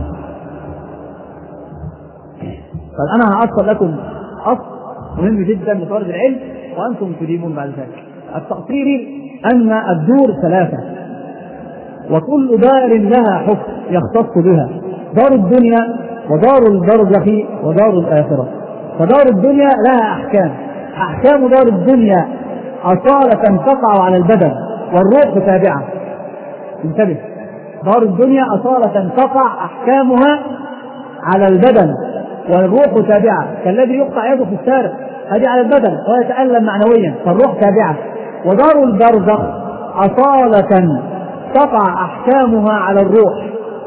فأنا هأصل لكم أصل مهم جدا لطالب العلم وأنتم تجيبون بعد ذلك. التقصير أن الدور ثلاثة وكل دار لها حكم يختص بها، دار الدنيا ودار البرزخ ودار الآخرة. فدار الدنيا لها أحكام، أحكام دار الدنيا أصالة تقع على البدن والروح تابعة. انتبه، دار الدنيا أصالة تقع أحكامها على البدن والروح تابعة، كالذي يقطع يده في السارق هذه على البدن ويتألم معنويا فالروح تابعة. ودار البرزخ أصالة تقع أحكامها على الروح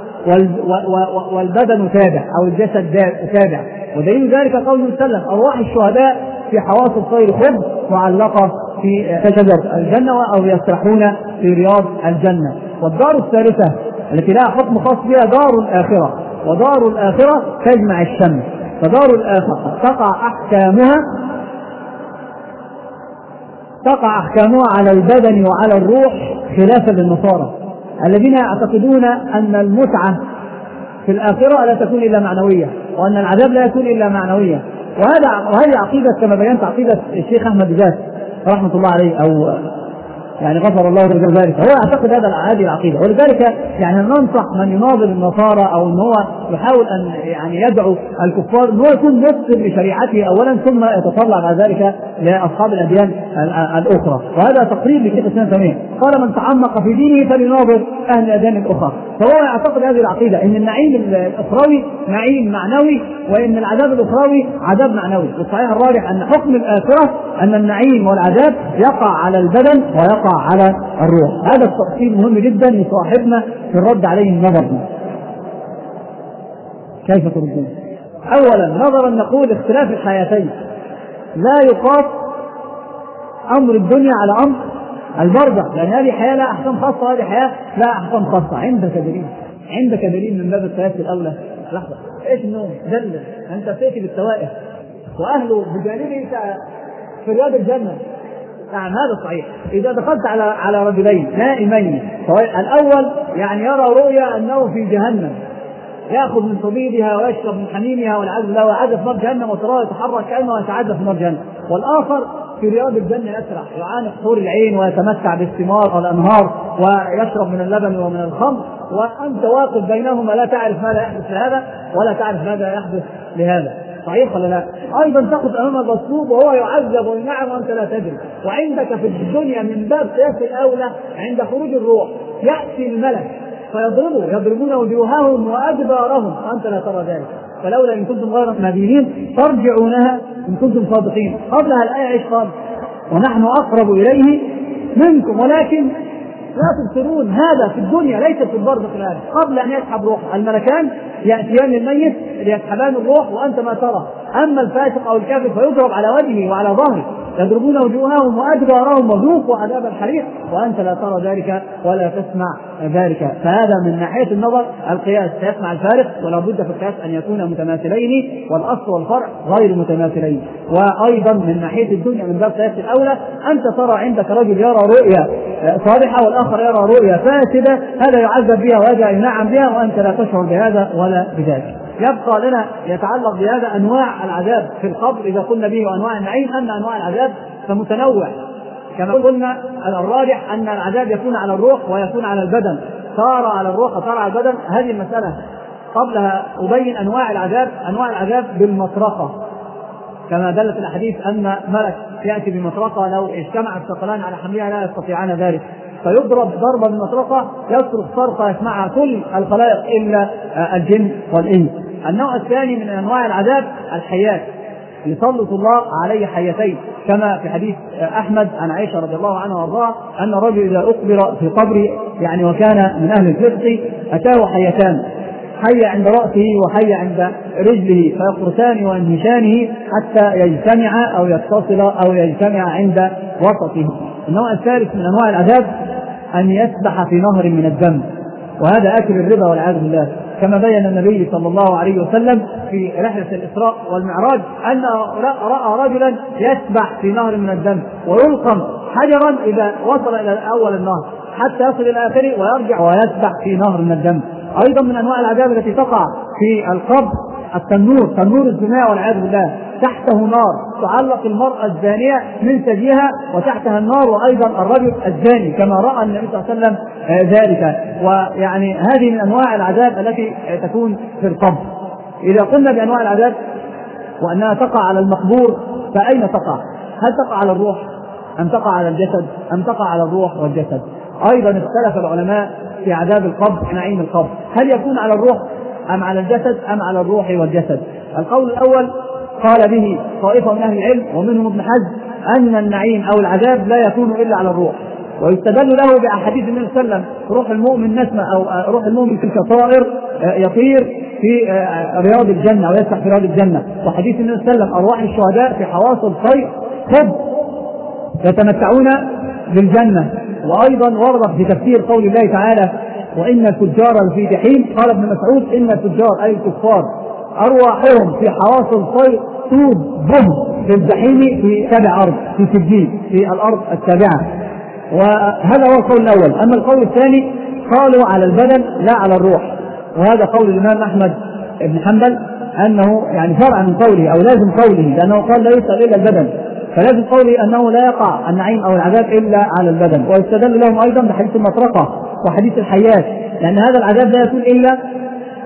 والبدن تابع أو الجسد تابع. ودليل ذلك قوله صلى الله عليه وسلم أرواح الشهداء في حواصل الطير خبز معلقة في شجر الجنة أو يسرحون في رياض الجنة. والدار الثالثة التي لها حكم خاص بها دار الآخرة، ودار الآخرة تجمع الشمس. فدار الآخرة تقع أحكامها تقع أحكامها على البدن وعلى الروح خلافا للنصارى الذين يعتقدون أن المتعة في الآخرة لا تكون إلا معنوية وأن العذاب لا يكون إلا معنوية. وهذا وهذه عقيدة كما بينت عقيدة الشيخ أحمد جاز رحمة الله عليه أو يعني غفر الله له ذلك، هو يعتقد هذا هذه العقيدة. ولذلك يعني ننصح من يناظر النصارى أو أن هو يحاول أن يعني يدعو الكفار أن هو يكون مسلم لشريعته أولا ثم يتطلع بعد ذلك لأصحاب الأديان الأخرى. وهذا تقريب لشيخ الإسلام تيمية، قال من تعمق في دينه فليناظر أهل الأديان الأخرى. فهو يعتقد هذه العقيدة أن النعيم الأخروي نعيم معنوي، وأن العذاب الأخروي عذاب معنوي. والصحيح الراجح أن حكم الآخرة أن النعيم والعذاب يقع على البدن ويقع على الروح. هذا التفصيل مهم جدا لصاحبنا في الرد عليه النظر. كيف تردون؟ أولا نظرا نقول اختلاف الحياتين لا يقاس أمر الدنيا على أمر البرزخ، لأن هذه حياة لا أحكام خاصة وهذه حياة لا أحكام خاصة. عندك دليل عندك دليل من باب القياس الأولى. لحظة، إيش النوم؟ دلل أنت تأتي بالتوائف وأهله بجانبه في رياض الجنة. نعم هذا صحيح. إذا دخلت على على رجلين نائمين، الأول يعني يرى رؤيا أنه في جهنم يأخذ من طبيبها ويشرب من حميمها والعياذ بالله ويعذب في نار جهنم وتراه يتحرك كأنه يتعذب في نار جهنم، والآخر في رياض الجنة يسرح يعانق حور العين ويتمتع بالثمار والأنهار ويشرب من اللبن ومن الخمر، وأنت واقف بينهما لا تعرف ماذا يحدث لهذا ولا تعرف ماذا يحدث لهذا. صحيح ولا لا؟ أيضا تقف أمام المصلوب وهو يعذب وينعم وأنت لا تدري. وعندك في الدنيا من باب قياس الأولى عند خروج الروح يأتي الملك فيضربوا يضربون وجوههم وأدبارهم وأنت لا ترى ذلك. فلولا إن كنتم غير مدينين ترجعونها إن كنتم صادقين. قبلها الآية إيش قال؟ ونحن أقرب إليه منكم ولكن لا تبصرون. هذا في الدنيا ليس في البرزخ الآن. قبل أن يسحب روح الملكان يأتيان للميت ليسحبان الروح وأنت ما ترى. أما الفاسق أو الكافر فيضرب على وجهه وعلى ظهره يضربون وجوههم وأدبارهم وذوقوا عذاب الحريق وأنت لا ترى ذلك ولا تسمع ذلك. فهذا من ناحية النظر القياس سيسمع الفارق، ولا بد في القياس أن يكون متماثلين والأصل والفرع غير متماثلين. وأيضا من ناحية الدنيا من باب قياس الأولى أنت ترى عندك رجل يرى رؤيا صالحة والآخر يرى رؤيا فاسدة، هذا يعذب بها وهذا ينعم بها وأنت لا تشعر بهذا ولا بذلك. يبقى لنا يتعلق بهذا أنواع العذاب في القبر إذا قلنا به وأنواع النعيم، أن أنواع العذاب فمتنوع كما قلنا. الراجح أن العذاب يكون على الروح ويكون على البدن، صار على الروح وصار على البدن. هذه المسألة قبلها أبين أنواع العذاب. أنواع العذاب بالمطرقة كما دلت الحديث أن ملك يأتي بمطرقة لو اجتمع الثقلان على حملها لا يستطيعان ذلك، فيضرب ضربة بالمطرقة يصرخ صرخة يسمعها كل الخلائق إلا الجن والإنس. النوع الثاني من أنواع العذاب الحيات، يسلط الله عليه حيتين كما في حديث أحمد عن عائشة رضي الله عنها وارضاها أن الرجل إذا أقبر في قبره يعني وكان من أهل الفسق أتاه حيتان، حي عند رأسه وحي عند رجله فيقرسان وينهشانه حتى يجتمع أو يتصل أو يجتمع عند وسطه. النوع الثالث من أنواع العذاب أن يسبح في نهر من الدم، وهذا آكل الربا والعياذ بالله، كما بين النبي صلى الله عليه وسلم في رحلة الإسراء والمعراج أن رأى رجلا يسبح في نهر من الدم ويلقم حجرا إذا وصل إلى أول النهر حتى يصل إلى آخره ويرجع ويسبح في نهر من الدم. أيضا من أنواع العذاب التي تقع في القبر التنور، تنور الزنا والعياذ بالله، تحته نار تعلق المرأة الزانية من ثديها وتحتها النار، وأيضا الرجل الزاني كما رأى النبي صلى الله عليه وسلم ذلك. ويعني هذه من أنواع العذاب التي تكون في القبر. إذا قلنا بأنواع العذاب وأنها تقع على المقبور فأين تقع؟ هل تقع على الروح أم تقع على الجسد أم تقع على الروح والجسد؟ أيضا اختلف العلماء في عذاب القبر في نعيم القبر، هل يكون على الروح أم على الجسد أم على الروح والجسد؟ القول الأول قال به طائفة من أهل العلم ومنهم ابن حزم أن النعيم أو العذاب لا يكون إلا على الروح، ويستدل له بأحاديث النبي صلى الله عليه وسلم روح المؤمن نسمة أو روح المؤمن كطائر يطير في رياض الجنة أو يسبح في رياض الجنة، وحديث النبي صلى الله عليه وسلم أرواح الشهداء في حواصل الطير خب يتمتعون بالجنة. وأيضا ورد في تفسير قول الله تعالى وإن الفجار في جحيم، قال ابن مسعود إن الفجار أي الكفار أرواحهم في حواصل الطير طوب بهم في الجحيم في سبع أرض في سجين في الأرض السابعة. وهذا هو القول الأول. أما القول الثاني قالوا على البدن لا على الروح، وهذا قول الإمام أحمد بن حنبل أنه يعني فرع من قوله أو لازم قوله، لأنه قال لا يسأل إلا البدن، فلازم قوله أنه لا يقع النعيم أو العذاب إلا على البدن. ويستدل لهم أيضا بحديث المطرقة وحديث الحيات، لأن هذا العذاب لا يكون إلا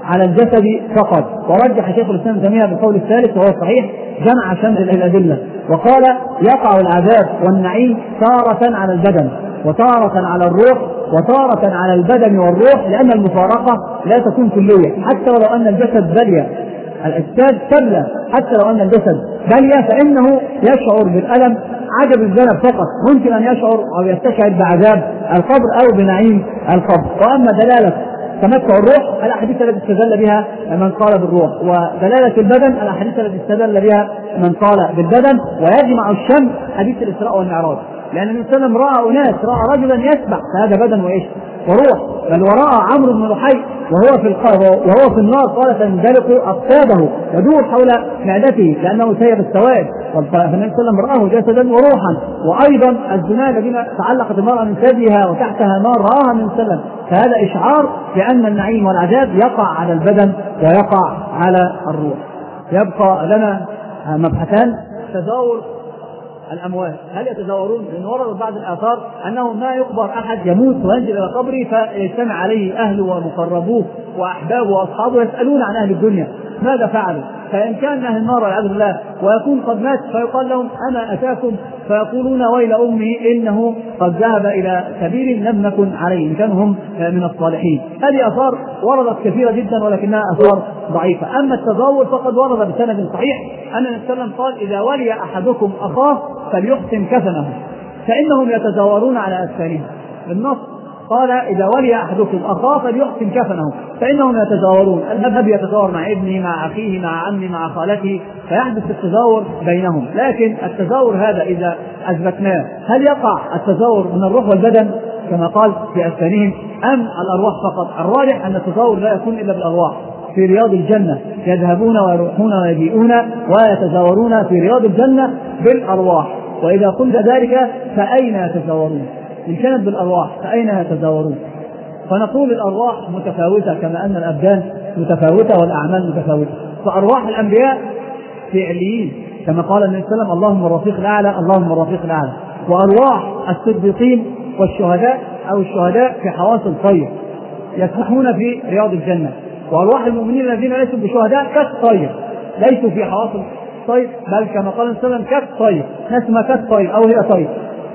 على الجسد فقط. ورجح شيخ الإسلام ابن تيمية بالقول الثالث وهو الصحيح جمع شمل الأدلة، وقال يقع العذاب والنعيم تارة على البدن وتارة على الروح وتارة على البدن والروح، لأن المفارقة لا تكون كلية. حتى ولو أن الجسد بلي الأجساد تبلى، حتى لو أن الجسد بلي فإنه يشعر بالألم عجب الذنب فقط، ممكن أن يشعر أو يستشعر بعذاب القبر أو بنعيم القبر. وأما دلالة تمتع الروح الأحاديث التي استدل بها من قال بالروح، ودلالة البدن الأحاديث التي استدل بها من قال بالبدن. ويجمع الشمل حديث الإسراء والمعراج، لأن النبي صلى الله عليه وسلم رأى أناس، رأى رجلا يسبح فهذا بدن وإيش وروح، بل ورأى عمرو بن لحي وهو في وهو في النار قال تندلق أقطابه يدور حول معدته لأنه سيب السوائل، فالنبي صلى الله عليه وسلم رآه جسدا وروحا. وأيضا الزنا الذين تعلقت المرأة من ثديها وتحتها نار رآها النبي صلى الله عليه وسلم، فهذا إشعار بأن النعيم والعذاب يقع على البدن ويقع على الروح. يبقى لنا مبحثان: تزاور الأموات، هل يتزاورون؟ لأن ورد بعض الآثار أنه ما يقبر أحد يموت وينزل إلى قبره فيجتمع عليه أهله ومقربوه وأحبابه وأصحابه يسألون عن أهل الدنيا ماذا فعلوا، فإن كان أهل النار والعياذ بالله ويكون قد مات فيقال لهم أنا أتاكم، فيقولون ويل أمي إنه قد ذهب إلى سبيل لم نكن عليه، إن كانوا هم من الصالحين. هذه آثار وردت كثيرة جدا ولكنها آثار ضعيفة. أما التزاور فقد ورد بسند صحيح أن النبي صلى الله عليه وسلم قال إذا ولي أحدكم أخاه فليحسن كفنه فإنهم يتزاورون على أسفارهم. بالنص قال إذا ولي أحدكم أخاه فليحسن كفنه فإنهم يتزاورون، الأب يتزاور مع ابنه مع أخيه مع عمه مع خالته، فيحدث التزاور بينهم. لكن التزاور هذا إذا أثبتناه هل يقع التزاور من الروح والبدن كما قال في أسفارهم أم الأرواح فقط؟ الراجح أن التزاور لا يكون إلا بالأرواح في رياض الجنة، يذهبون ويروحون ويجيئون ويتزاورون في رياض الجنة بالأرواح. وإذا قلت ذلك فأين يتزاورون؟ إن كانت بالأرواح فأين يتزاورون؟ فنقول الأرواح متفاوتة كما أن الأبدان متفاوتة والأعمال متفاوتة. فأرواح الأنبياء في عليين كما قال النبي صلى الله عليه وسلم اللهم الرفيق الأعلى اللهم الرفيق الأعلى. وأرواح الصديقين والشهداء أو الشهداء في حواصل الطير يسبحون في رياض الجنة. وأرواح المؤمنين الذين ليسوا بشهداء كالطير ليسوا في حواصل الطير، بل كما قال النبي صلى الله عليه وسلم كالطير، نسمة كالطير أو هي طير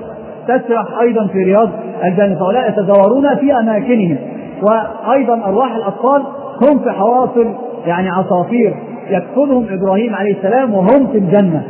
تسرح أيضا في رياض الجنة، فهؤلاء يتزاورون في أماكنهم. وأيضا أرواح الأطفال هم في حواصل يعني عصافير يكفلهم إبراهيم عليه السلام وهم في الجنة.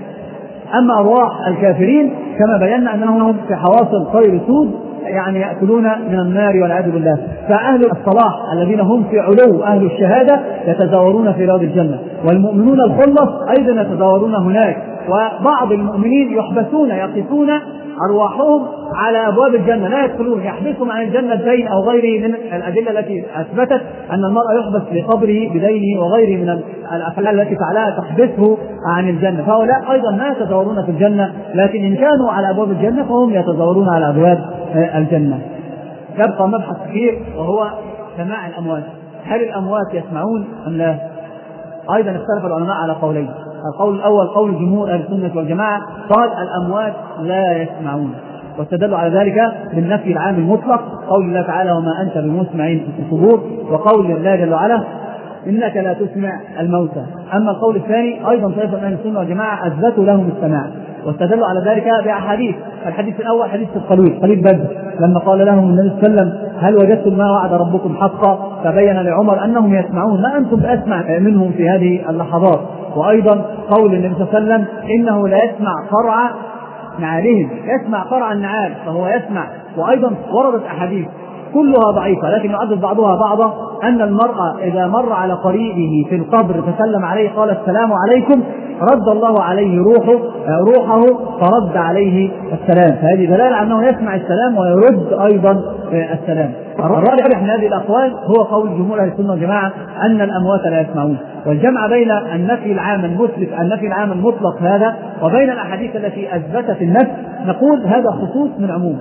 أما أرواح الكافرين كما بينا أنهم في حواصل طير سود يعني يأكلون من النار والعياذ بالله. فأهل الصلاح الذين هم في علو أهل الشهادة يتزاورون في رياض الجنة، والمؤمنون الخلص أيضا يتزاورون هناك. وبعض المؤمنين يحبسون يقفون أرواحهم على أبواب الجنة لا يدخلون، يحبسهم عن الجنة بدين أو غيره من الأدلة التي أثبتت أن المرء يحبس لقبره بدينه وغيره من الأفعال التي فعلها تحبسه عن الجنة. فهؤلاء أيضا لا يتزاورون في الجنة، لكن إن كانوا على أبواب الجنة فهم يتزاورون على أبواب الجنة. يبقى مبحث كثير وهو سماع الأموات، هل الأموات يسمعون أم لا؟ أيضا اختلف العلماء على قولين. القول الأول قول جمهور أهل السنة والجماعة قال الأموات لا يسمعون، واستدلوا على ذلك بالنفي العام المطلق قول الله تعالى وما أنت بمسمع في القبور، وقول الله جل وعلا إنك لا تسمع الموتى. أما القول الثاني أيضا طائفة من أهل السنة والجماعة أثبتوا لهم السماع، واستدلوا على ذلك بأحاديث. الحديث الأول حديث القليل قليل بدر لما قال لهم النبي صلى الله عليه وسلم هل وجدتم ما وعد ربكم حقا، فبين لعمر أنهم يسمعون ما أنتم بأسمع منهم في هذه اللحظات. وأيضا قول النبي صلى الله عليه وسلم إنه لا يسمع قرع نعالهم، يسمع قرع النعال فهو يسمع. وأيضا وردت أحاديث كلها ضعيفة لكن يعدد بعضها بعضا أن المرأة إذا مر على قريبه في القبر فسلم عليه قال السلام عليكم رد الله عليه روحه روحه فرد عليه السلام، فهذه دلالة أنه يسمع السلام ويرد أيضا السلام. الراجح من هذه الأقوال هو قول جمهور أهل السنة والجماعة أن الأموات لا يسمعون. والجمع بين النفي العام المثبت النفي العام المطلق هذا وبين الأحاديث التي أثبتت النفي نقول هذا خصوص من عموم،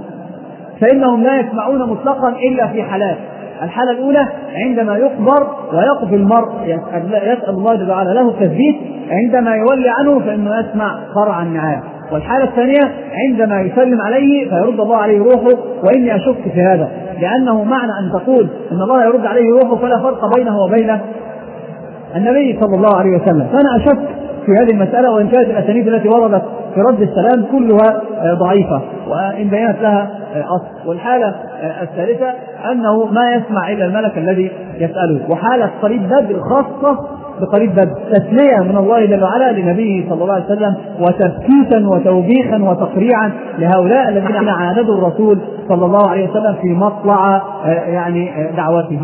فإنهم لا يسمعون مطلقا إلا في حالات. الحالة الأولى عندما يقبر ويقف المرء يسأل الله جل وعلا له التثبيت، عندما يولي عنه فإنه يسمع قرع النعال، والحالة الثانية عندما يسلم عليه فيرد الله عليه روحه، وإني أشك في هذا، لأنه معنى أن تقول أن الله يرد عليه روحه فلا فرق بينه وبين النبي صلى الله عليه وسلم. فأنا أشك في هذه المسألة، وإن كانت الأسانيد التي وردت في رد السلام كلها ضعيفة وإن بينت لها أصل. والحالة الثالثة أنه ما يسمع إلا الملك الذي يسأله. وحالة قريب بدر خاصة بقريب بدر، تسلية من الله جل وعلا لنبيه صلى الله عليه وسلم، وتثبيتا وتوبيخا وتقريعا لهؤلاء الذين عاندوا الرسول صلى الله عليه وسلم في مطلع يعني دعوته.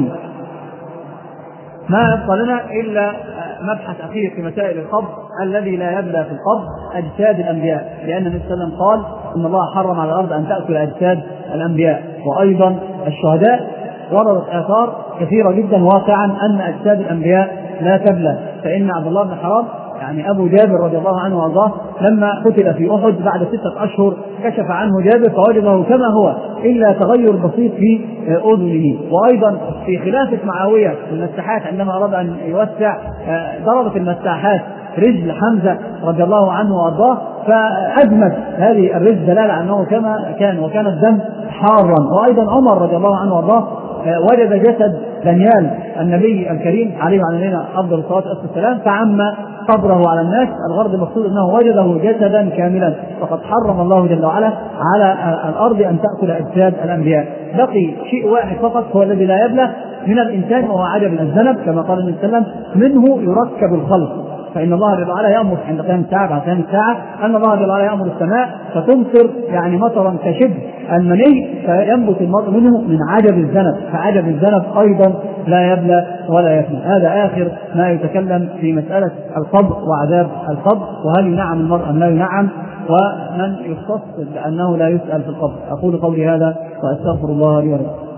ما يبقى لنا إلا مبحث أخير في مسائل القبض الذي لا يبلى في القبض، أجساد الأنبياء، لأن النبي صلى الله عليه وسلم قال إن الله حرم على الأرض أن تأكل أجساد الأنبياء. وأيضا الشهداء وردت آثار كثيرة جدا واقعا أن أجساد الأنبياء لا تبلى. فإن عبد الله بن حرام يعني أبو جابر رضي الله عنه وأرضاه لما قتل في أحد بعد ستة أشهر كشف عنه جابر فوجده كما هو إلا تغير بسيط في أذنه. وأيضا في خلافة معاوية المساحات عندما أراد أن يوسع ضربت المساحات رجل حمزة رضي الله عنه وأرضاه فأدمت هذه الرجل دلالة أنه كما كان، وكان الدم حارا. وأيضا عمر رضي الله عنه وأرضاه وجد جسد دانيال النبي الكريم عليه وعلى نبينا أفضل الصلاة والسلام فعم قبره على الناس. الغرض المقصود أنه وجده جسدا كاملا، فقد حرم الله جل وعلا على الأرض أن تأكل أجساد الأنبياء. بقي شيء واحد فقط هو الذي لا يبلى من الإنسان، وهو عجب الذنب، كما قال النبي صلى الله عليه وسلم منه يركب الخلق. فإن الله جل وعلا يأمر عند قيام الساعة بعد قيام الساعة أن الله جل وعلا يأمر السماء فتمطر يعني مطرا كشبه المني فينبت المطر منه من عجب الذنب، فعجب الذنب أيضا لا يبلى ولا يفنى. هذا آخر ما يتكلم في مسألة القبر وعذاب القبر، وهل ينعم المرء أم لا ينعم، ومن يختص بأنه لا يسأل في القبر. أقول قولي هذا وأستغفر الله لي ولكم.